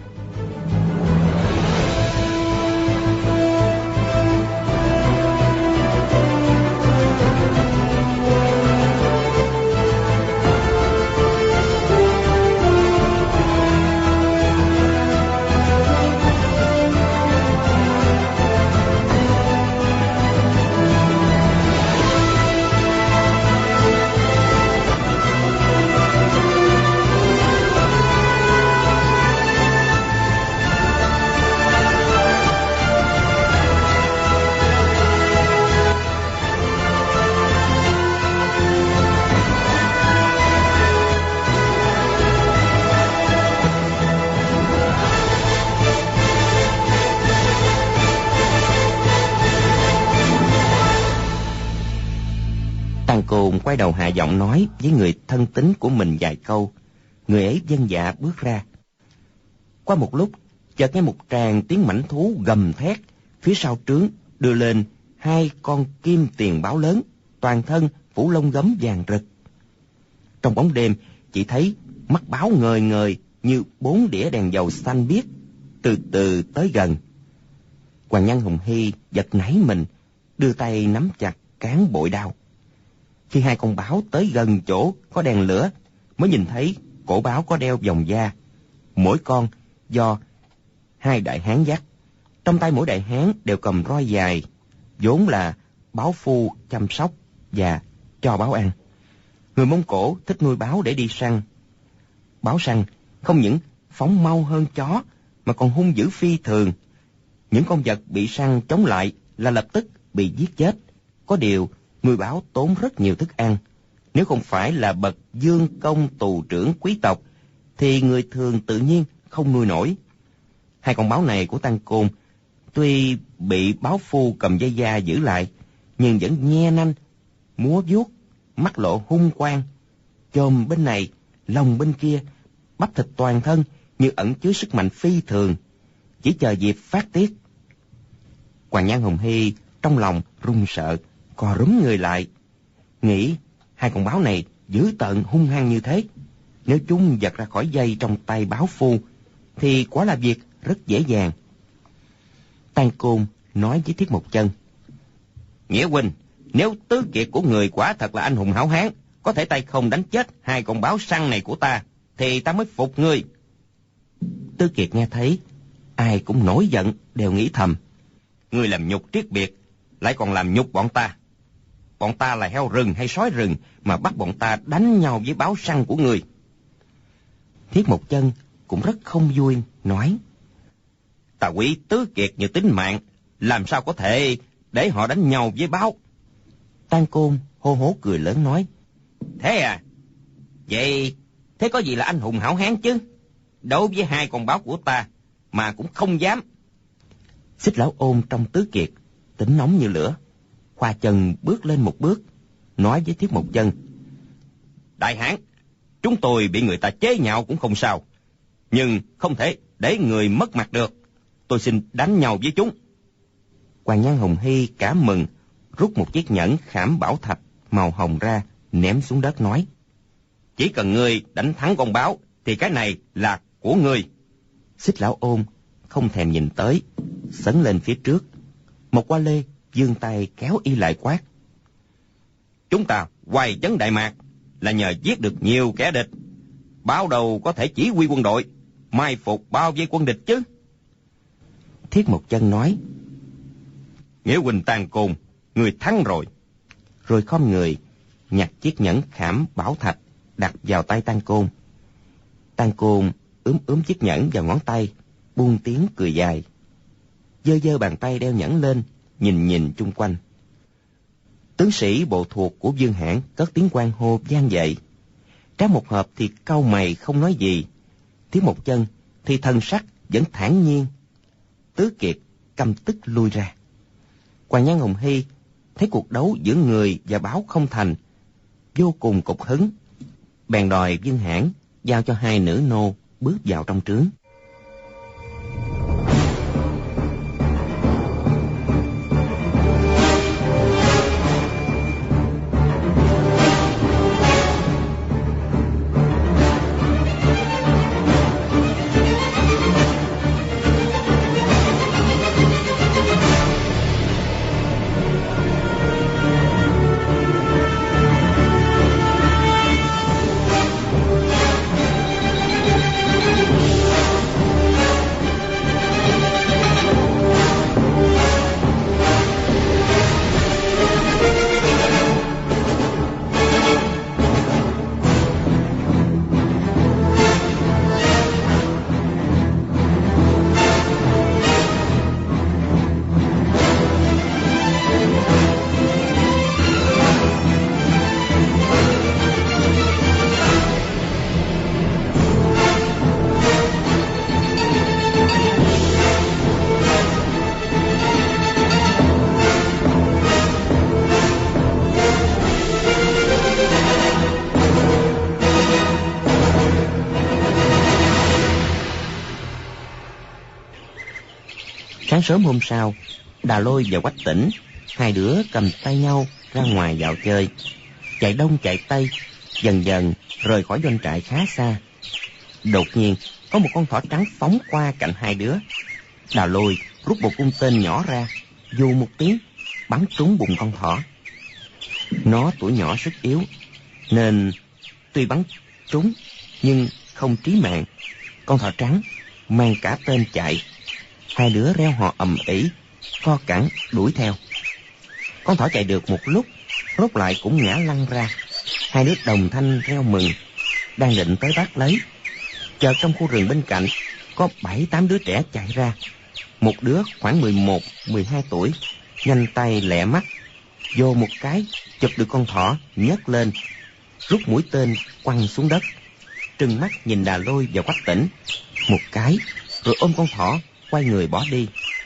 Tăng Côn quay đầu hạ giọng nói với người thân tín của mình vài câu. Người ấy vâng dạ bước ra. Qua một lúc, chợt nghe một tràng tiếng mãnh thú gầm thét, phía sau trướng đưa lên 2 con kim tiền báo lớn, toàn thân phủ lông gấm vàng rực. Trong bóng đêm, chỉ thấy mắt báo ngời ngời như 4 đĩa đèn dầu xanh biếc, từ từ tới gần. Hoàng Nhan Hồng Hy giật nảy mình, đưa tay nắm chặt cán bội đao. Khi 2 con báo tới gần chỗ có đèn lửa, mới nhìn thấy cổ báo có đeo vòng da, mỗi con do 2 đại hán dắt. Trong tay mỗi đại hán đều cầm roi dài, vốn là báo phu chăm sóc và cho báo ăn. Người Mông Cổ thích nuôi báo để đi săn. Báo săn không những phóng mau hơn chó, mà còn hung dữ phi thường. Những con vật bị săn chống lại là lập tức bị giết chết. Có điều, nuôi báo tốn rất nhiều thức ăn. Nếu không phải là bậc dương công tù trưởng quý tộc, thì người thường tự nhiên không nuôi nổi. 2 con báo này của Tăng Côn, tuy bị báo phu cầm dây da giữ lại, nhưng vẫn nhe nanh, múa vuốt, mắt lộ hung quang, chồm bên này, lòng bên kia, bắp thịt toàn thân như ẩn chứa sức mạnh phi thường, chỉ chờ dịp phát tiết. Hoàng Nhan Hồng Hy trong lòng run sợ, co rúm người lại, nghĩ 2 con báo này dữ tợn hung hăng như thế, nếu chúng giật ra khỏi dây trong tay báo phu, thì quả là việc rất dễ dàng. Tăng Côn nói với Thiết Mộc Chân, nghĩa huynh, nếu Tứ Kiệt của người quả thật là anh hùng hảo hán, có thể tay không đánh chết 2 con báo săn này của ta, thì ta mới phục ngươi. Tứ Kiệt nghe thấy, ai cũng nổi giận, đều nghĩ thầm, ngươi làm nhục Triết Biệt, lại còn làm nhục bọn ta. Bọn ta là heo rừng hay sói rừng mà bắt bọn ta đánh nhau với báo săn của ngươi? Thiết Mộc Chân cũng rất không vui, nói, ta quý Tứ Kiệt như tính mạng, làm sao có thể để họ đánh nhau với báo? Tăng Côn hô hố cười lớn nói, thế à? Vậy thế có gì là anh hùng hảo hán chứ? Đối với 2 con báo của ta mà cũng không dám. Xích Lão Ôn trong Tứ Kiệt tính nóng như lửa, khoa chân bước lên một bước, nói với Thiết Mộc Chân, đại hãn, chúng tôi bị người ta chế nhạo cũng không sao, nhưng không thể để người mất mặt được. Tôi xin đánh nhau với chúng. Hoàng Nhan Hồng Hy cảm mừng, rút một chiếc nhẫn khảm bảo thạch màu hồng ra, ném xuống đất nói, chỉ cần ngươi đánh thắng con báo thì cái này là của ngươi. Xích Lão Ôn không thèm nhìn tới, sấn lên phía trước. Mộc Qua Lê giương tay kéo y lại quát, Chúng ta hoài chấn Đại Mạc là nhờ giết được nhiều kẻ địch. Bảo đâu có thể chỉ huy quân đội, mai phục bao vây quân địch chứ. Thiết Mộc Chân nói: Nghĩa huynh Tang Côn, người thắng rồi. Rồi khom người nhặt chiếc nhẫn khảm bảo thạch đặt vào tay Tang Côn. Tang Côn ướm chiếc nhẫn vào ngón tay, buông tiếng cười dài, giơ giơ bàn tay đeo nhẫn lên, nhìn chung quanh. Tướng sĩ bộ thuộc của Dương Hãn cất tiếng hoan hô vang dậy. Tráng Một Hợp thì cau mày không nói gì. Thiết Mộc Chân thì thần sắc vẫn thản nhiên. Tứ Kiệt căm tức lui ra. Hoàng Nhan Hồng Hy thấy cuộc đấu giữa người và báo không thành, vô cùng cục hứng, bèn đòi Dương Hãn giao cho hai nữ nô bước vào trong trướng. Sáng sớm hôm sau, Đà Lôi và Quách Tĩnh, hai đứa cầm tay nhau ra ngoài dạo chơi, chạy đông chạy tây, dần dần rời khỏi doanh trại khá xa. Đột nhiên có một con thỏ trắng phóng qua cạnh hai đứa. Đà Lôi rút một cung tên nhỏ ra, vù một tiếng bắn trúng bụng con thỏ. Nó tuổi nhỏ sức yếu, nên tuy bắn trúng nhưng không trí mạng. Con thỏ trắng mang cả tên chạy. Hai đứa reo hò ầm ĩ, co cẳng đuổi theo. Con thỏ chạy được một lúc, rốt lại cũng ngã lăn ra. Hai đứa đồng thanh reo mừng, đang định tới bắt lấy. Chợt trong khu rừng bên cạnh có 7-8 đứa trẻ chạy ra. Một đứa khoảng 11-12 tuổi, nhanh tay lẹ mắt, vô một cái chụp được con thỏ, nhấc lên, rút mũi tên quăng xuống đất, trừng mắt nhìn Đà Lôi và Quách Tĩnh một cái, rồi ôm con thỏ quay người bỏ đi.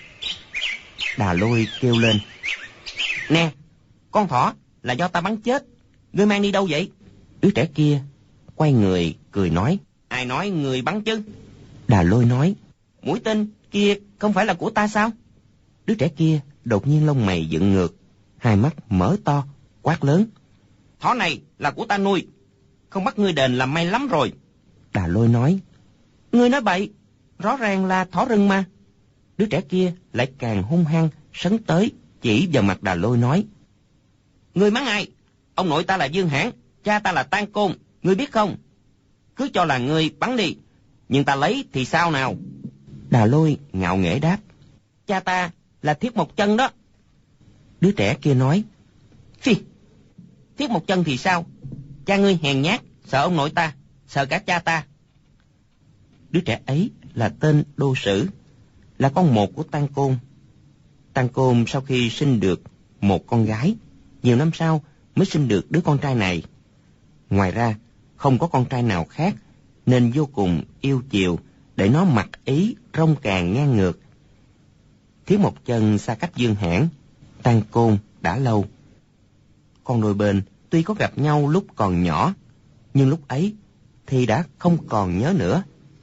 Đà Lôi kêu lên: Nè, con thỏ là do ta bắn chết, ngươi mang đi đâu vậy? Đứa trẻ kia quay người cười nói: Ai nói người bắn chứ? Đà Lôi nói: Mũi tên kia không phải là của ta sao? Đứa trẻ kia đột nhiên lông mày dựng ngược, hai mắt mở to, quát lớn: Thỏ này là của ta nuôi, không bắt ngươi đền là may lắm rồi. Đà Lôi nói: Ngươi nói bậy, rõ ràng là thỏ rừng mà. Đứa trẻ kia lại càng hung hăng sấn tới, chỉ vào mặt Đà Lôi nói: Ngươi mắng ai? Ông nội ta là Dương Hãn, cha ta là Tang Côn, ngươi biết không? Cứ cho là ngươi bắn đi, nhưng ta lấy thì sao nào? Đà Lôi ngạo nghễ đáp: Cha ta là Thiết Mộc Chân đó. Đứa trẻ kia nói: Phi, Thiết Mộc Chân thì sao? Cha ngươi hèn nhát, sợ ông nội ta, sợ cả cha ta. Đứa trẻ ấy là tên Đô Sử, là con một của Tang Côn. Tang Côn sau khi sinh được một con gái, nhiều năm sau mới sinh được đứa con trai này. Ngoài ra không có con trai nào khác, nên vô cùng yêu chiều, để nó mặc ý rong càng ngang ngược. Thiết Mộc Chân xa cách Dương Hãn, Tang Côn đã lâu. Con đôi bên tuy có gặp nhau lúc còn nhỏ, nhưng lúc ấy thì đã không còn nhớ nữa.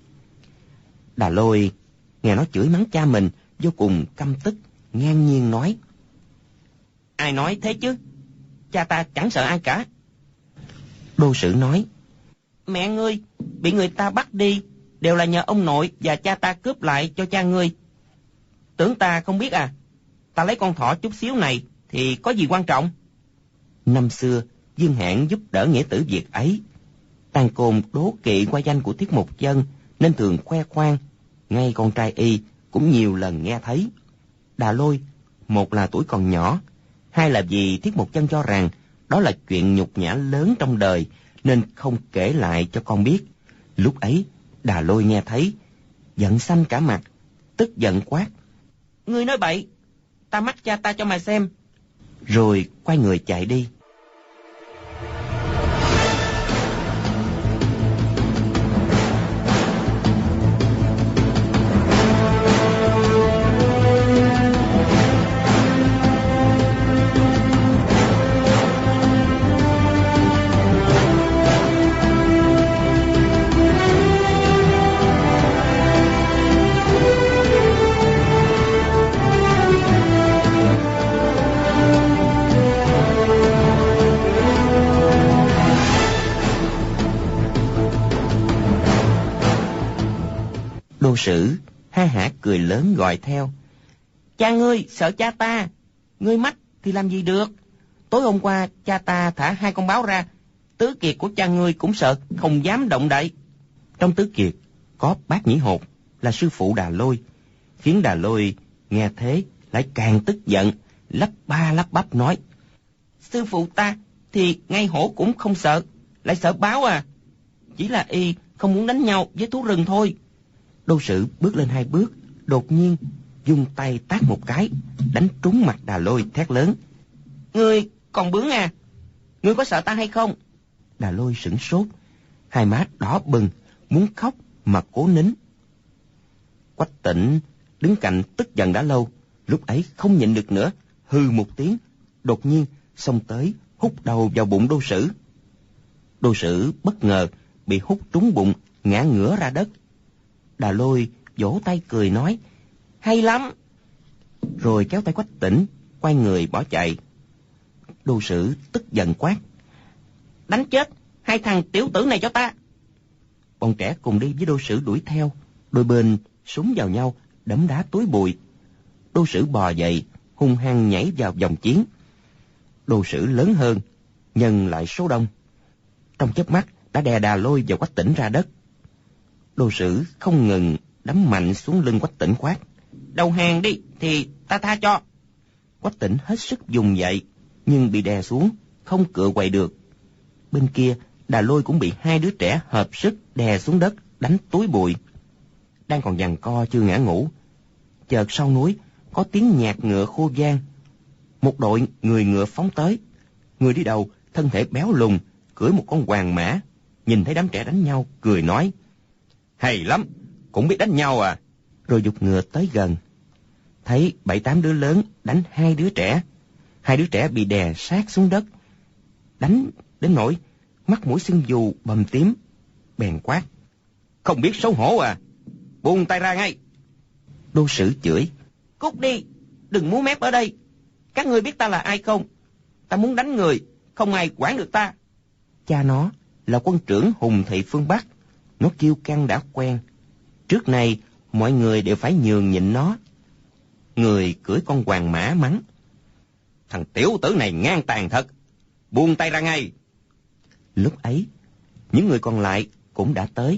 Đà Lôi nghe nó chửi mắng cha mình, vô cùng căm tức, ngang nhiên nói: Ai nói thế chứ? Cha ta chẳng sợ ai cả. Đô Sử nói: Mẹ ngươi bị người ta bắt đi đều là nhờ ông nội và cha ta cướp lại cho cha ngươi. Tưởng ta không biết à? Ta lấy con thỏ chút xíu này thì có gì quan trọng? Năm xưa, Dương Hãn giúp đỡ nghĩa tử việc ấy. Tàng Côn đố kỵ qua danh của Tiết Mục Chân nên thường khoe khoang, ngay con trai y cũng nhiều lần nghe thấy. Đà Lôi, một là tuổi còn nhỏ, hai là vì Tiết Mục Chân cho rằng đó là chuyện nhục nhã lớn trong đời nên không kể lại cho con biết. Lúc ấy, Đà Lôi nghe thấy, giận xanh cả mặt, tức giận quát: "Ngươi nói bậy, ta mách cha ta cho mà xem." Rồi quay người chạy đi. Đô Sử ha hả cười lớn gọi theo: "Cha ngươi sợ cha ta, ngươi mách thì làm gì được. Tối hôm qua cha ta thả 2 con báo ra, tứ kiệt của cha ngươi cũng sợ, không dám động đậy." Trong tứ kiệt có Bát Nhĩ Hột là sư phụ Đà Lôi, khiến Đà Lôi nghe thế lại càng tức giận, lắp ba lắp bắp nói: "Sư phụ ta thì ngay hổ cũng không sợ, lại sợ báo à? Chỉ là y không muốn đánh nhau với thú rừng thôi." Đô Sử bước lên 2 bước, đột nhiên dùng tay tát một cái, đánh trúng mặt Đà Lôi, thét lớn: "Ngươi còn bướng à? Ngươi có sợ ta hay không?" Đà Lôi sửng sốt, hai má đỏ bừng, muốn khóc mà cố nín. Quách Tĩnh đứng cạnh tức giận đã lâu, lúc ấy không nhịn được nữa, hừ một tiếng, đột nhiên xông tới hút đầu vào bụng Đô Sử. Đô Sử bất ngờ bị hút trúng bụng, ngã ngửa ra đất. Đà Lôi vỗ tay cười nói: "Hay lắm!" Rồi kéo tay Quách Tĩnh, quay người bỏ chạy. Đô Sử tức giận quát: "Đánh chết 2 thằng tiểu tử này cho ta!" Bọn trẻ cùng đi với Đô Sử đuổi theo, đôi bên súng vào nhau, đấm đá túi bụi. Đô Sử bò dậy, hung hăng nhảy vào vòng chiến. Đô Sử lớn hơn, nhân lại số đông, trong chớp mắt đã đè Đà Lôi và Quách Tĩnh ra đất. Đô Sử không ngừng đấm mạnh xuống lưng Quách Tĩnh, quát: "Đầu hàng đi thì ta tha cho." Quách Tĩnh hết sức vùng dậy, nhưng bị đè xuống, không cựa quậy được. Bên kia, Đà Lôi cũng bị 2 đứa trẻ hợp sức đè xuống đất, đánh túi bụi. Đang còn giằng co chưa ngã ngủ, chợt sau núi có tiếng nhạc ngựa khô vang. Một đội người ngựa phóng tới. Người đi đầu thân thể béo lùn, cưỡi một con hoàng mã, nhìn thấy đám trẻ đánh nhau, cười nói: "Hay lắm, cũng biết đánh nhau à?" Rồi giục ngựa tới gần. Thấy 7-8 đứa lớn đánh 2 đứa trẻ. 2 đứa trẻ bị đè sát xuống đất, đánh đến nỗi mắt mũi sưng vù bầm tím. Bèn quát: "Không biết xấu hổ à? Buông tay ra ngay!" Đô Sử chửi: "Cút đi, đừng múa mép ở đây. Các ngươi biết ta là ai không? Ta muốn đánh người, không ai quản được ta." Cha nó là quân trưởng Hùng Thị phương Bắc, nó kiêu căng đã quen. Trước nay mọi người đều phải nhường nhịn nó. Người cưỡi con hoàng mã mắng: "Thằng tiểu tử này ngang tàn thật, buông tay ra ngay!" Lúc ấy, những người còn lại cũng đã tới.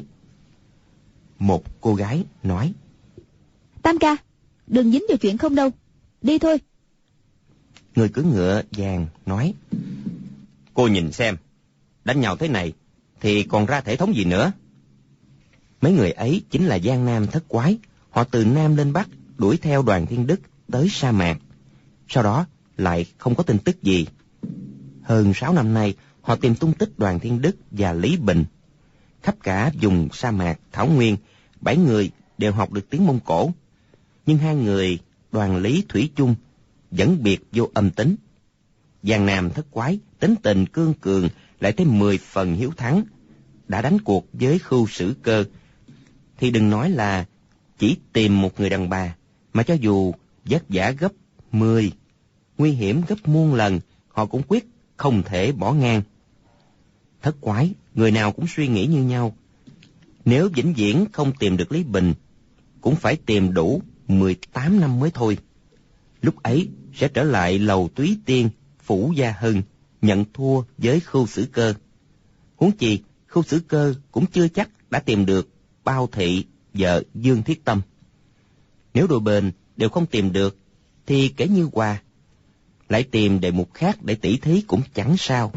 Một cô gái nói: "Tam ca, đừng dính vào chuyện không đâu, đi thôi." Người cưỡi ngựa vàng nói: "Cô nhìn xem, đánh nhau thế này thì còn ra thể thống gì nữa." Mấy người ấy chính là Giang Nam Thất Quái. Họ từ Nam lên Bắc đuổi theo Đoàn Thiên Đức tới sa mạc, sau đó lại không có tin tức gì. Hơn 6 năm nay, họ tìm tung tích Đoàn Thiên Đức và Lý Bình. Khắp cả vùng sa mạc thảo nguyên, 7 người đều học được tiếng Mông Cổ, nhưng 2 người Đoàn Lý thủy chung vẫn biệt vô âm tính. Giang Nam Thất Quái tính tình cương cường, lại thêm 10 phần hiếu thắng, đã đánh cuộc với Khưu Sử Cơ thì đừng nói là chỉ tìm một người đàn bà, mà cho dù vất vả gấp 10, nguy hiểm gấp muôn lần, họ cũng quyết không thể bỏ ngang. Thất Quái người nào cũng suy nghĩ như nhau, nếu vĩnh viễn không tìm được Lý Bình, cũng phải tìm đủ 18 năm mới thôi. Lúc ấy sẽ trở lại lầu Túy Tiên, Phủ Gia Hưng, nhận thua với Khưu Xử Cơ. Huống chi, Khưu Xử Cơ cũng chưa chắc đã tìm được Bao Thị vợ Dương Thiết Tâm. Nếu đôi bên đều không tìm được, thì kể như Hòa lại tìm đề mục khác để tỉ thí cũng chẳng sao.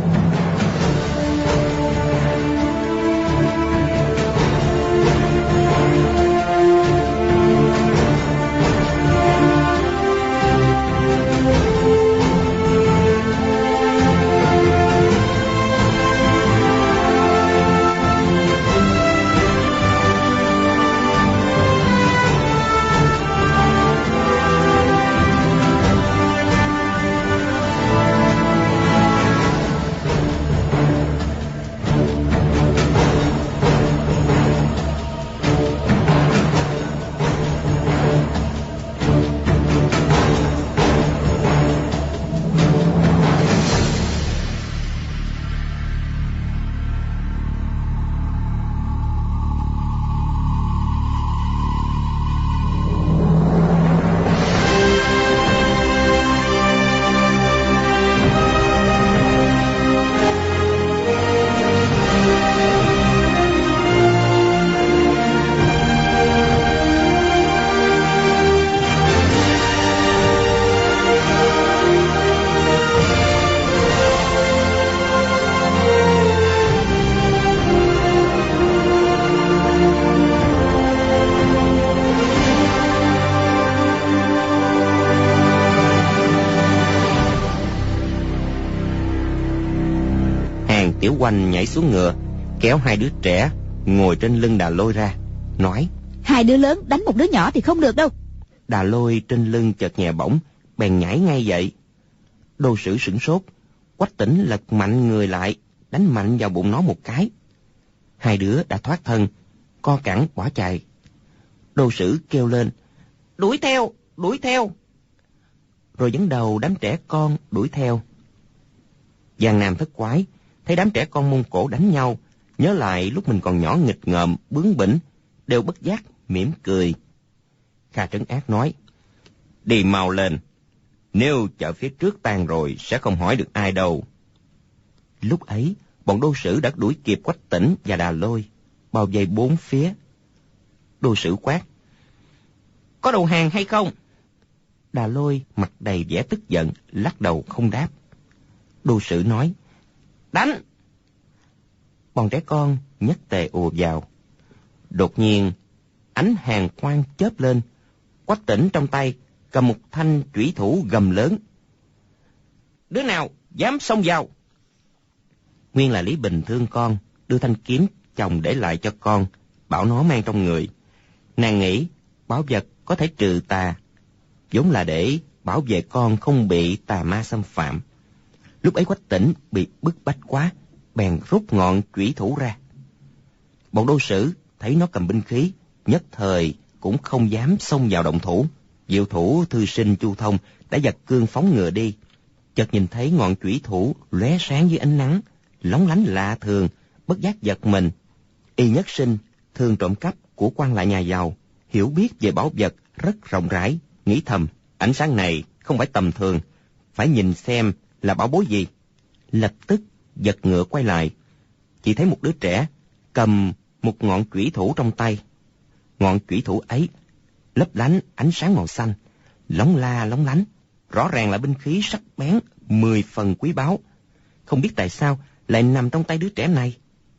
Tiểu Oanh nhảy xuống ngựa, kéo hai đứa trẻ ngồi trên lưng Đà Lôi ra, nói: Hai đứa lớn đánh một đứa nhỏ thì không được đâu. Đà Lôi trên lưng chợt nhẹ bỗng, bèn nhảy ngay dậy. Đô Sử sửng sốt, Quách Tĩnh lật mạnh người lại, đánh mạnh vào bụng nó một cái. Hai đứa đã thoát thân, co cẳng bỏ chạy. Đô Sử kêu lên: Đuổi theo, đuổi theo! Rồi dẫn đầu đám trẻ con đuổi theo. Giang Nam thất quái thấy đám trẻ con Mông Cổ đánh nhau, nhớ lại lúc mình còn nhỏ nghịch ngợm, bướng bỉnh, đều bất giác mỉm cười. Kha Trấn Ác nói: Đi mau lên, nếu chợ phía trước tan rồi sẽ không hỏi được ai đâu. Lúc ấy, bọn Đô Sử đã đuổi kịp Quách Tĩnh và Đà Lôi, bao vây bốn phía. Đô Sử quát: Có đầu hàng hay không? Đà Lôi mặt đầy vẻ tức giận, lắc đầu không đáp. Đô Sử nói: Đánh! Bọn trẻ con nhất tề ùa vào. Đột nhiên, ánh hàn quang chớp lên. Quách Tĩnh trong tay cầm một thanh chủy thủ gầm lớn: Đứa nào dám xông vào? Nguyên là Lý Bình thương con, đưa thanh kiếm chồng để lại cho con, bảo nó mang trong người. Nàng nghĩ bảo vật có thể trừ tà, vốn là để bảo vệ con không bị tà ma xâm phạm. Lúc ấy Quách Tĩnh bị bức bách quá, bèn rút ngọn chủy thủ ra. Bọn Đô Sử thấy nó cầm binh khí, nhất thời cũng không dám xông vào động thủ. Diệu thủ thư sinh Chu Thông đã giật cương phóng ngựa đi, chợt nhìn thấy ngọn chủy thủ lóe sáng dưới ánh nắng, lóng lánh lạ thường, bất giác giật mình. Y nhất sinh thường trộm cắp của quan lại nhà giàu, hiểu biết về bảo vật rất rộng rãi, nghĩ thầm: Ánh sáng này không phải tầm thường, phải nhìn xem là bảo bối gì. Lập tức giật ngựa quay lại, chỉ thấy một đứa trẻ cầm một ngọn chủy thủ trong tay. Ngọn chủy thủ ấy lấp lánh ánh sáng màu xanh, lóng la lóng lánh, rõ ràng là binh khí sắc bén 10 phần quý báu. Không biết tại sao lại nằm trong tay đứa trẻ này.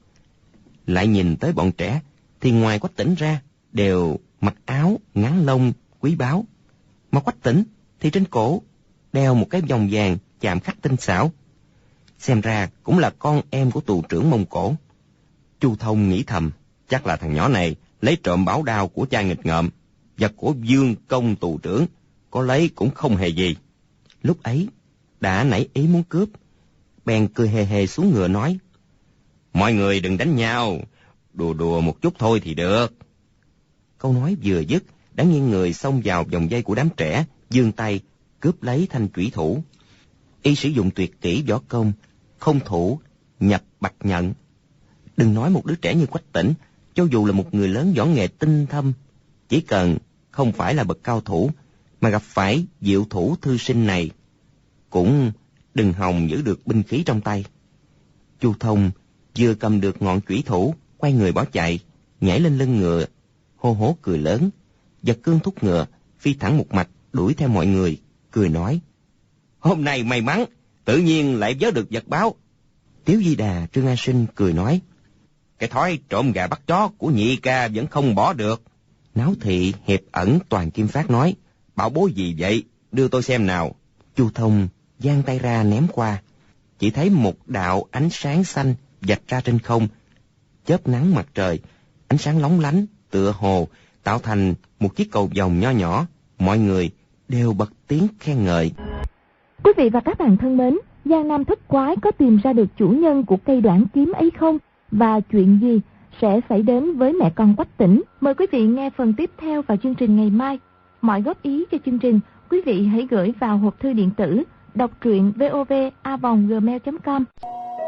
Lại nhìn tới bọn trẻ thì ngoài Quách Tĩnh ra đều mặc áo ngắn lông quý báu, mà Quách Tĩnh thì trên cổ đeo một cái vòng vàng chạm khắc tinh xảo, xem ra cũng là con em của tù trưởng Mông Cổ. Chu Thông nghĩ thầm: chắc là thằng nhỏ này lấy trộm bảo đao của cha nghịch ngợm, vật của Dương công tù trưởng có lấy cũng không hề gì. Lúc ấy đã nảy ý muốn cướp, bèn cười hề hề xuống ngựa nói: Mọi người đừng đánh nhau, đùa đùa một chút thôi thì được. Câu nói vừa dứt, đã nghiêng người xông vào vòng dây của đám trẻ, giương tay cướp lấy thanh chủy thủ. Y sử dụng tuyệt kỹ võ công, không thủ nhập bạch nhận. Đừng nói một đứa trẻ như Quách Tĩnh, cho dù là một người lớn võ nghệ tinh thâm, chỉ cần không phải là bậc cao thủ, mà gặp phải diệu thủ thư sinh này, cũng đừng hòng giữ được binh khí trong tay. Chu Thông vừa cầm được ngọn chủy thủ, quay người bỏ chạy, nhảy lên lưng ngựa, hô hố cười lớn, giật cương thúc ngựa, phi thẳng một mạch đuổi theo mọi người, cười nói: hôm nay may mắn, tự nhiên lại vớ được vật báo. Tiếu Di Đà, Trương An Sinh cười nói: cái thói trộm gà bắt chó của nhị ca vẫn không bỏ được. Náo Thị, Hiệp Ẩn, Toàn Kim Phát nói: bảo bối gì vậy, đưa tôi xem nào. Chu Thông giang tay ra ném qua, chỉ thấy một đạo ánh sáng xanh vạch ra trên không, chớp nắng mặt trời, ánh sáng lóng lánh tựa hồ tạo thành một chiếc cầu vồng nho nhỏ. Mọi người đều bật tiếng khen ngợi. Quý vị và các bạn thân mến, Giang Nam Thất Quái có tìm ra được chủ nhân của cây đoản kiếm ấy không? Và chuyện gì sẽ xảy đến với mẹ con Quách Tĩnh? Mời quý vị nghe phần tiếp theo vào chương trình ngày mai. Mọi góp ý cho chương trình, quý vị hãy gửi vào hộp thư điện tử đọc truyện vov@gmail.com.